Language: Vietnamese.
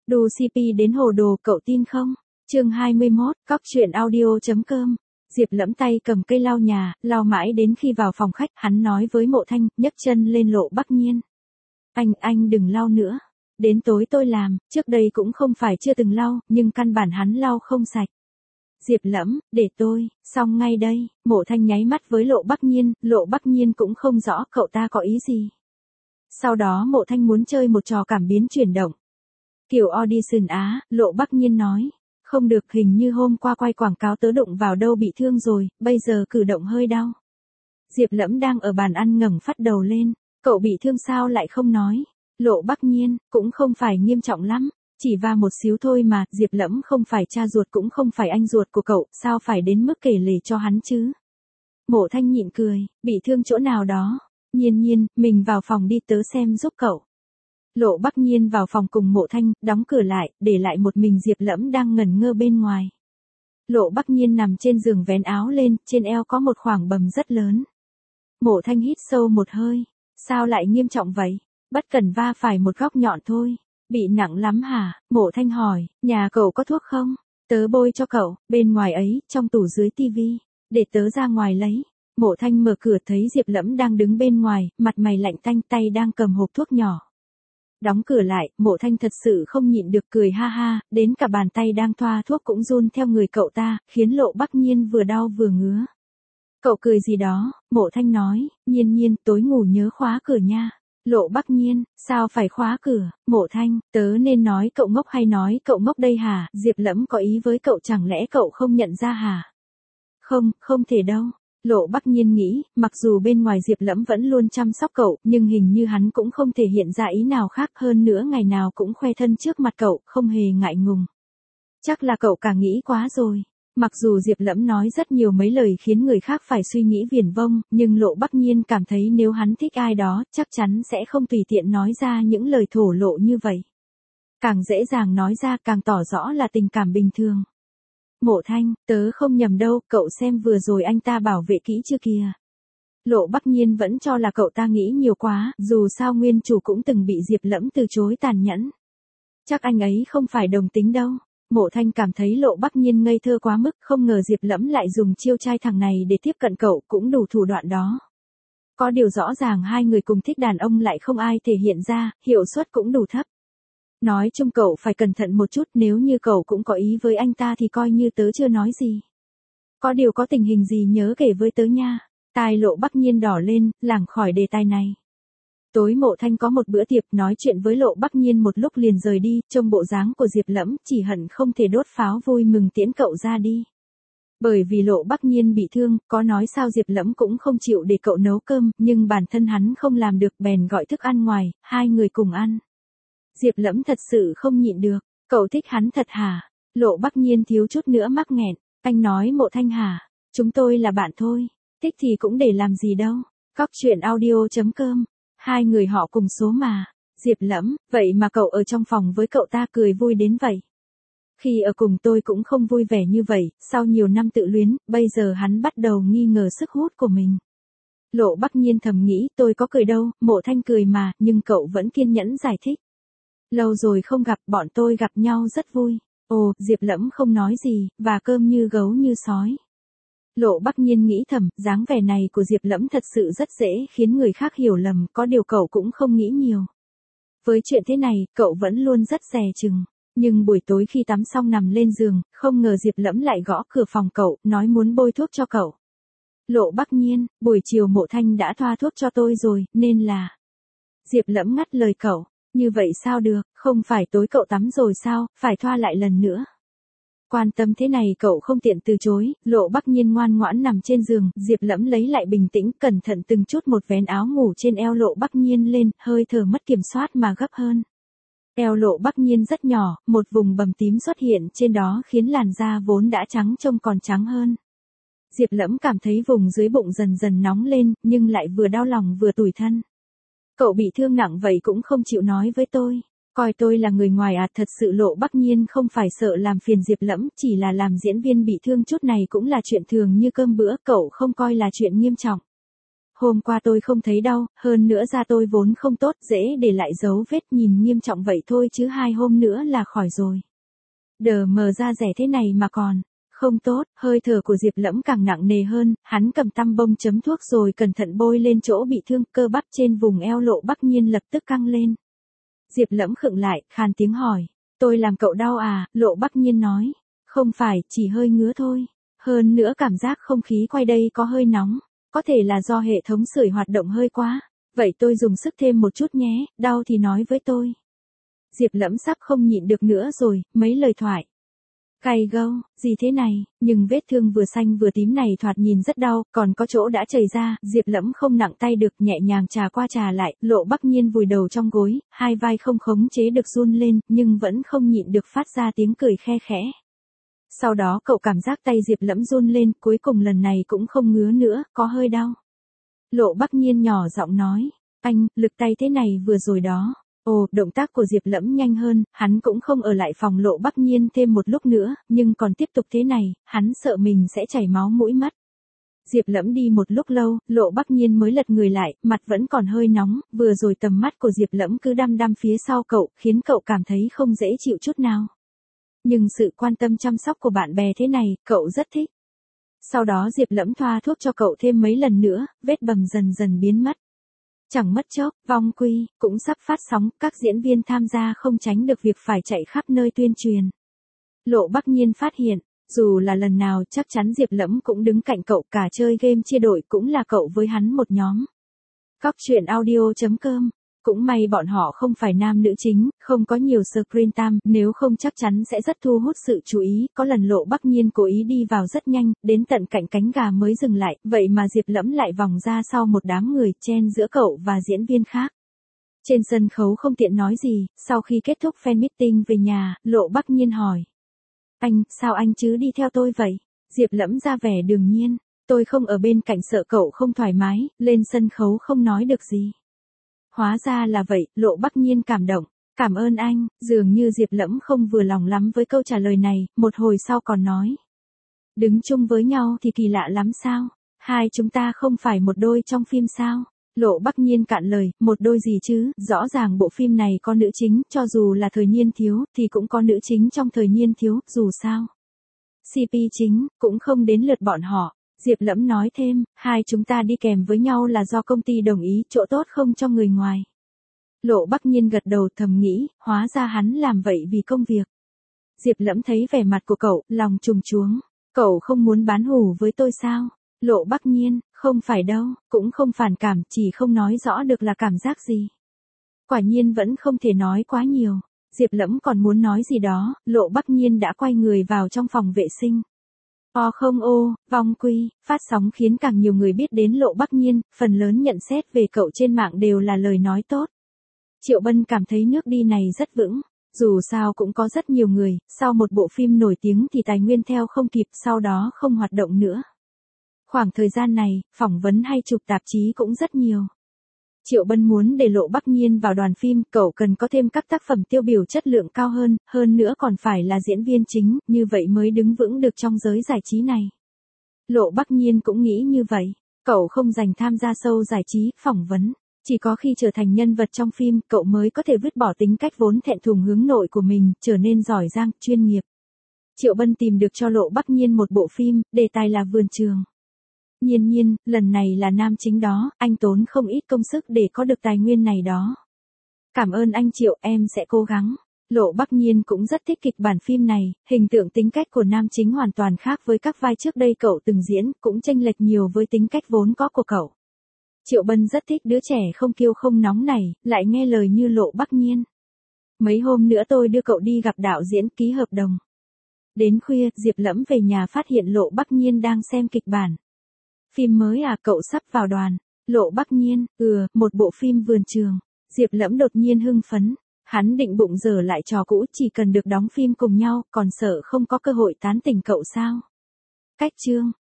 Đu CP đến hồ đồ cậu tin không? Chương 21, cóc truyện audio.com. Diệp Lẫm tay cầm cây lau nhà, lau mãi đến khi vào phòng khách, hắn nói với Mộ Thanh, nhấc chân lên Lộ Bắc Nhiên. Anh đừng lau nữa. Đến tối tôi làm, trước đây cũng không phải chưa từng lau, nhưng căn bản hắn lau không sạch. Diệp Lẫm, để tôi, xong ngay đây. Mộ Thanh nháy mắt với Lộ Bắc Nhiên cũng không rõ cậu ta có ý gì. Sau đó Mộ Thanh muốn chơi một trò cảm biến chuyển động. Kiểu audition á, Lộ Bắc Nhiên nói. Không được, hình như hôm qua quay quảng cáo tớ đụng vào đâu bị thương rồi, bây giờ cử động hơi đau. Diệp Lẫm đang ở bàn ăn ngẩng phát đầu lên. Cậu bị thương sao lại không nói? Lộ Bắc Nhiên, cũng không phải nghiêm trọng lắm. Chỉ va một xíu thôi mà, Diệp Lẫm không phải cha ruột cũng không phải anh ruột của cậu, sao phải đến mức kể lể cho hắn chứ? Mộ Thanh nhịn cười, bị thương chỗ nào đó. Nhiên, mình vào phòng đi tớ xem giúp cậu. Lộ Bắc Nhiên vào phòng cùng Mộ Thanh, đóng cửa lại, để lại một mình Diệp Lẫm đang ngẩn ngơ bên ngoài. Lộ Bắc Nhiên nằm trên giường vén áo lên, trên eo có một khoảng bầm rất lớn. Mộ Thanh hít sâu một hơi, sao lại nghiêm trọng vậy? Bất cẩn va phải một góc nhọn thôi. Bị nặng lắm hả? Mộ Thanh hỏi, nhà cậu có thuốc không? Tớ bôi cho cậu, bên ngoài ấy, trong tủ dưới tivi. Để tớ ra ngoài lấy. Mộ Thanh mở cửa thấy Diệp Lẫm đang đứng bên ngoài, mặt mày lạnh tanh, tay đang cầm hộp thuốc nhỏ. Đóng cửa lại, Mộ Thanh thật sự không nhịn được cười ha ha, đến cả bàn tay đang thoa thuốc cũng run theo người cậu ta, khiến Lộ Bắc Nhiên vừa đau vừa ngứa. Cậu cười gì đó? Mộ Thanh nói, Nhiên, tối ngủ nhớ khóa cửa nha. Lộ Bắc Nhiên, sao phải khóa cửa? Mộ Thanh, tớ nên nói cậu ngốc hay nói cậu ngốc đây hả? Diệp Lẫm có ý với cậu, chẳng lẽ cậu không nhận ra hả? Không thể đâu. Lộ Bắc Nhiên nghĩ, mặc dù bên ngoài Diệp Lẫm vẫn luôn chăm sóc cậu, nhưng hình như hắn cũng không thể hiện ra ý nào khác, hơn nữa ngày nào cũng khoe thân trước mặt cậu, không hề ngại ngùng. Chắc là cậu càng nghĩ quá rồi. Mặc dù Diệp Lẫm nói rất nhiều mấy lời khiến người khác phải suy nghĩ viển vông, nhưng Lộ Bắc Nhiên cảm thấy nếu hắn thích ai đó, chắc chắn sẽ không tùy tiện nói ra những lời thổ lộ như vậy. Càng dễ dàng nói ra càng tỏ rõ là tình cảm bình thường. Mộ Thanh, tớ không nhầm đâu, cậu xem vừa rồi anh ta bảo vệ kỹ chưa kìa. Lộ Bắc Nhiên vẫn cho là cậu ta nghĩ nhiều quá, dù sao nguyên chủ cũng từng bị Diệp Lẫm từ chối tàn nhẫn. Chắc anh ấy không phải đồng tính đâu. Mộ Thanh cảm thấy Lộ Bắc Nhiên ngây thơ quá mức, không ngờ Diệp Lẫm lại dùng chiêu trai thằng này để tiếp cận cậu, cũng đủ thủ đoạn đó. Có điều rõ ràng hai người cùng thích đàn ông lại không ai thể hiện ra, hiệu suất cũng đủ thấp. Nói chung cậu phải cẩn thận một chút, nếu như cậu cũng có ý với anh ta thì coi như tớ chưa nói gì. Có điều có tình hình gì nhớ kể với tớ nha. Tai Lộ Bắc Nhiên đỏ lên, lảng khỏi đề tài này. Tối Mộ Thanh có một bữa tiệc, nói chuyện với Lộ Bắc Nhiên một lúc liền rời đi, trông bộ dáng của Diệp Lẫm, chỉ hận không thể đốt pháo vui mừng tiễn cậu ra đi. Bởi vì Lộ Bắc Nhiên bị thương, có nói sao Diệp Lẫm cũng không chịu để cậu nấu cơm, nhưng bản thân hắn không làm được bèn gọi thức ăn ngoài, hai người cùng ăn. Diệp Lẫm thật sự không nhịn được, cậu thích hắn thật hả? Lộ Bắc Nhiên thiếu chút nữa mắc nghẹn, anh nói Mộ Thanh hả? Chúng tôi là bạn thôi, thích thì cũng để làm gì đâu. Cóc truyện audio.com. Hai người họ cùng số mà. Diệp Lẫm, vậy mà cậu ở trong phòng với cậu ta cười vui đến vậy. Khi ở cùng tôi cũng không vui vẻ như vậy, sau nhiều năm tự luyến, bây giờ hắn bắt đầu nghi ngờ sức hút của mình. Lộ Bắc Nhiên thầm nghĩ, tôi có cười đâu, Mộ Thanh cười mà, nhưng cậu vẫn kiên nhẫn giải thích. Lâu rồi không gặp, bọn tôi gặp nhau rất vui. Ồ, Diệp Lẫm không nói gì, và cơm như gấu như sói. Lộ Bắc Nhiên nghĩ thầm, dáng vẻ này của Diệp Lẫm thật sự rất dễ khiến người khác hiểu lầm, có điều cậu cũng không nghĩ nhiều. Với chuyện thế này, cậu vẫn luôn rất dè chừng. Nhưng buổi tối khi tắm xong nằm lên giường, không ngờ Diệp Lẫm lại gõ cửa phòng cậu, nói muốn bôi thuốc cho cậu. Lộ Bắc Nhiên, buổi chiều Mộ Thanh đã thoa thuốc cho tôi rồi, nên là... Diệp Lẫm ngắt lời cậu, như vậy sao được, không phải tối cậu tắm rồi sao, phải thoa lại lần nữa. Quan tâm thế này cậu không tiện từ chối, Lộ Bắc Nhiên ngoan ngoãn nằm trên giường, Diệp Lẫm lấy lại bình tĩnh, cẩn thận từng chút một vén áo ngủ trên eo Lộ Bắc Nhiên lên, hơi thở mất kiểm soát mà gấp hơn. Eo Lộ Bắc Nhiên rất nhỏ, một vùng bầm tím xuất hiện trên đó khiến làn da vốn đã trắng trông còn trắng hơn. Diệp Lẫm cảm thấy vùng dưới bụng dần dần nóng lên, nhưng lại vừa đau lòng vừa tủi thân. Cậu bị thương nặng vậy cũng không chịu nói với tôi. Coi tôi là người ngoài à? Thật sự Lộ Bắc Nhiên không phải sợ làm phiền Diệp Lẫm, chỉ là làm diễn viên bị thương chút này cũng là chuyện thường như cơm bữa, cậu không coi là chuyện nghiêm trọng. Hôm qua tôi không thấy đau, hơn nữa da tôi vốn không tốt, dễ để lại dấu vết, nhìn nghiêm trọng vậy thôi chứ 2 hôm nữa là khỏi rồi. Đờ mờ da rẻ thế này mà còn không tốt. Hơi thở của Diệp Lẫm càng nặng nề hơn, hắn cầm tăm bông chấm thuốc rồi cẩn thận bôi lên chỗ bị thương, cơ bắp trên vùng eo Lộ Bắc Nhiên lập tức căng lên. Diệp Lẫm khựng lại, khàn tiếng hỏi, tôi làm cậu đau à? Lộ Bắc Nhiên nói, không phải, chỉ hơi ngứa thôi. Hơn nữa cảm giác không khí quay đây có hơi nóng, có thể là do hệ thống sưởi hoạt động hơi quá. Vậy tôi dùng sức thêm một chút nhé, đau thì nói với tôi. Diệp Lẫm sắp không nhịn được nữa rồi, mấy lời thoại. Cay gâu, gì thế này, nhưng vết thương vừa xanh vừa tím này thoạt nhìn rất đau, còn có chỗ đã chảy ra, Diệp Lẫm không nặng tay được, nhẹ nhàng chà qua chà lại, Lộ Bắc Nhiên vùi đầu trong gối, hai vai không khống chế được run lên, nhưng vẫn không nhịn được phát ra tiếng cười khe khẽ. Sau đó cậu cảm giác tay Diệp Lẫm run lên, cuối cùng lần này cũng không ngứa nữa, có hơi đau. Lộ Bắc Nhiên nhỏ giọng nói, anh, lực tay thế này vừa rồi đó. Ồ, động tác của Diệp Lẫm nhanh hơn, hắn cũng không ở lại phòng Lộ Bắc Nhiên thêm một lúc nữa, nhưng còn tiếp tục thế này, hắn sợ mình sẽ chảy máu mũi mất. Diệp Lẫm đi một lúc lâu, Lộ Bắc Nhiên mới lật người lại, mặt vẫn còn hơi nóng, vừa rồi tầm mắt của Diệp Lẫm cứ đăm đăm phía sau cậu, khiến cậu cảm thấy không dễ chịu chút nào. Nhưng sự quan tâm chăm sóc của bạn bè thế này, cậu rất thích. Sau đó Diệp Lẫm thoa thuốc cho cậu thêm mấy lần nữa, vết bầm dần dần biến mất. Chẳng mất chốc, vong quy, cũng sắp phát sóng, các diễn viên tham gia không tránh được việc phải chạy khắp nơi tuyên truyền. Lộ Bắc Nhiên phát hiện, dù là lần nào chắc chắn Diệp Lẫm cũng đứng cạnh cậu, cả chơi game chia đội cũng là cậu với hắn một nhóm. Cóc truyện audio.com. Cũng may bọn họ không phải nam nữ chính, không có nhiều screen time, nếu không chắc chắn sẽ rất thu hút sự chú ý. Có lần Lộ Bắc Nhiên cố ý đi vào rất nhanh, đến tận cạnh cánh gà mới dừng lại, vậy mà Diệp Lẫm lại vòng ra sau một đám người, chen giữa cậu và diễn viên khác. Trên sân khấu không tiện nói gì, sau khi kết thúc fan meeting về nhà, Lộ Bắc Nhiên hỏi. Anh, sao anh chứ đi theo tôi vậy? Diệp Lẫm ra vẻ đương nhiên, tôi không ở bên cạnh sợ cậu không thoải mái, lên sân khấu không nói được gì. Hóa ra là vậy, Lộ Bắc Nhiên cảm động, cảm ơn anh, dường như Diệp Lẫm không vừa lòng lắm với câu trả lời này, một hồi sau còn nói. Đứng chung với nhau thì kỳ lạ lắm sao, hai chúng ta không phải một đôi trong phim sao? Lộ Bắc Nhiên cạn lời, một đôi gì chứ, rõ ràng bộ phim này có nữ chính, cho dù là thời niên thiếu, thì cũng có nữ chính trong thời niên thiếu, dù sao. CP chính, cũng không đến lượt bọn họ. Diệp Lẫm nói thêm, hai chúng ta đi kèm với nhau là do công ty đồng ý, chỗ tốt không cho người ngoài. Lộ Bắc Nhiên gật đầu thầm nghĩ, hóa ra hắn làm vậy vì công việc. Diệp Lẫm thấy vẻ mặt của cậu, lòng trùng chuống. Cậu không muốn bán hủ với tôi sao? Lộ Bắc Nhiên, không phải đâu, cũng không phản cảm, chỉ không nói rõ được là cảm giác gì. Quả nhiên vẫn không thể nói quá nhiều. Diệp Lẫm còn muốn nói gì đó, Lộ Bắc Nhiên đã quay người vào trong phòng vệ sinh. Không vong quy, phát sóng khiến càng nhiều người biết đến Lộ Bắc Nhiên, phần lớn nhận xét về cậu trên mạng đều là lời nói tốt. Triệu Bân cảm thấy nước đi này rất vững, dù sao cũng có rất nhiều người, sau một bộ phim nổi tiếng thì tài nguyên theo không kịp, sau đó không hoạt động nữa. Khoảng thời gian này, phỏng vấn hay chụp tạp chí cũng rất nhiều. Triệu Bân muốn để Lộ Bắc Nhiên vào đoàn phim, cậu cần có thêm các tác phẩm tiêu biểu chất lượng cao hơn nữa còn phải là diễn viên chính, như vậy mới đứng vững được trong giới giải trí này. Lộ Bắc Nhiên cũng nghĩ như vậy, cậu không dành tham gia show giải trí, phỏng vấn, chỉ có khi trở thành nhân vật trong phim, cậu mới có thể vứt bỏ tính cách vốn thẹn thùng hướng nội của mình, trở nên giỏi giang, chuyên nghiệp. Triệu Bân tìm được cho Lộ Bắc Nhiên một bộ phim, đề tài là Vườn Trường. Nhiên, lần này là nam chính đó, anh tốn không ít công sức để có được tài nguyên này đó. Cảm ơn anh Triệu, em sẽ cố gắng. Lộ Bắc Nhiên cũng rất thích kịch bản phim này, hình tượng tính cách của nam chính hoàn toàn khác với các vai trước đây cậu từng diễn, cũng chênh lệch nhiều với tính cách vốn có của cậu. Triệu Bân rất thích đứa trẻ không kiêu không nóng này, lại nghe lời như Lộ Bắc Nhiên. Mấy hôm nữa tôi đưa cậu đi gặp đạo diễn, ký hợp đồng. Đến khuya, Diệp Lẫm về nhà phát hiện Lộ Bắc Nhiên đang xem kịch bản. Phim mới à, cậu sắp vào đoàn. Lộ Bắc Nhiên, một bộ phim Vườn Trường. Diệp Lẫm đột nhiên hưng phấn. Hắn định bụng dở lại trò cũ, chỉ cần được đóng phim cùng nhau, còn sợ không có cơ hội tán tỉnh cậu sao. Cách chương.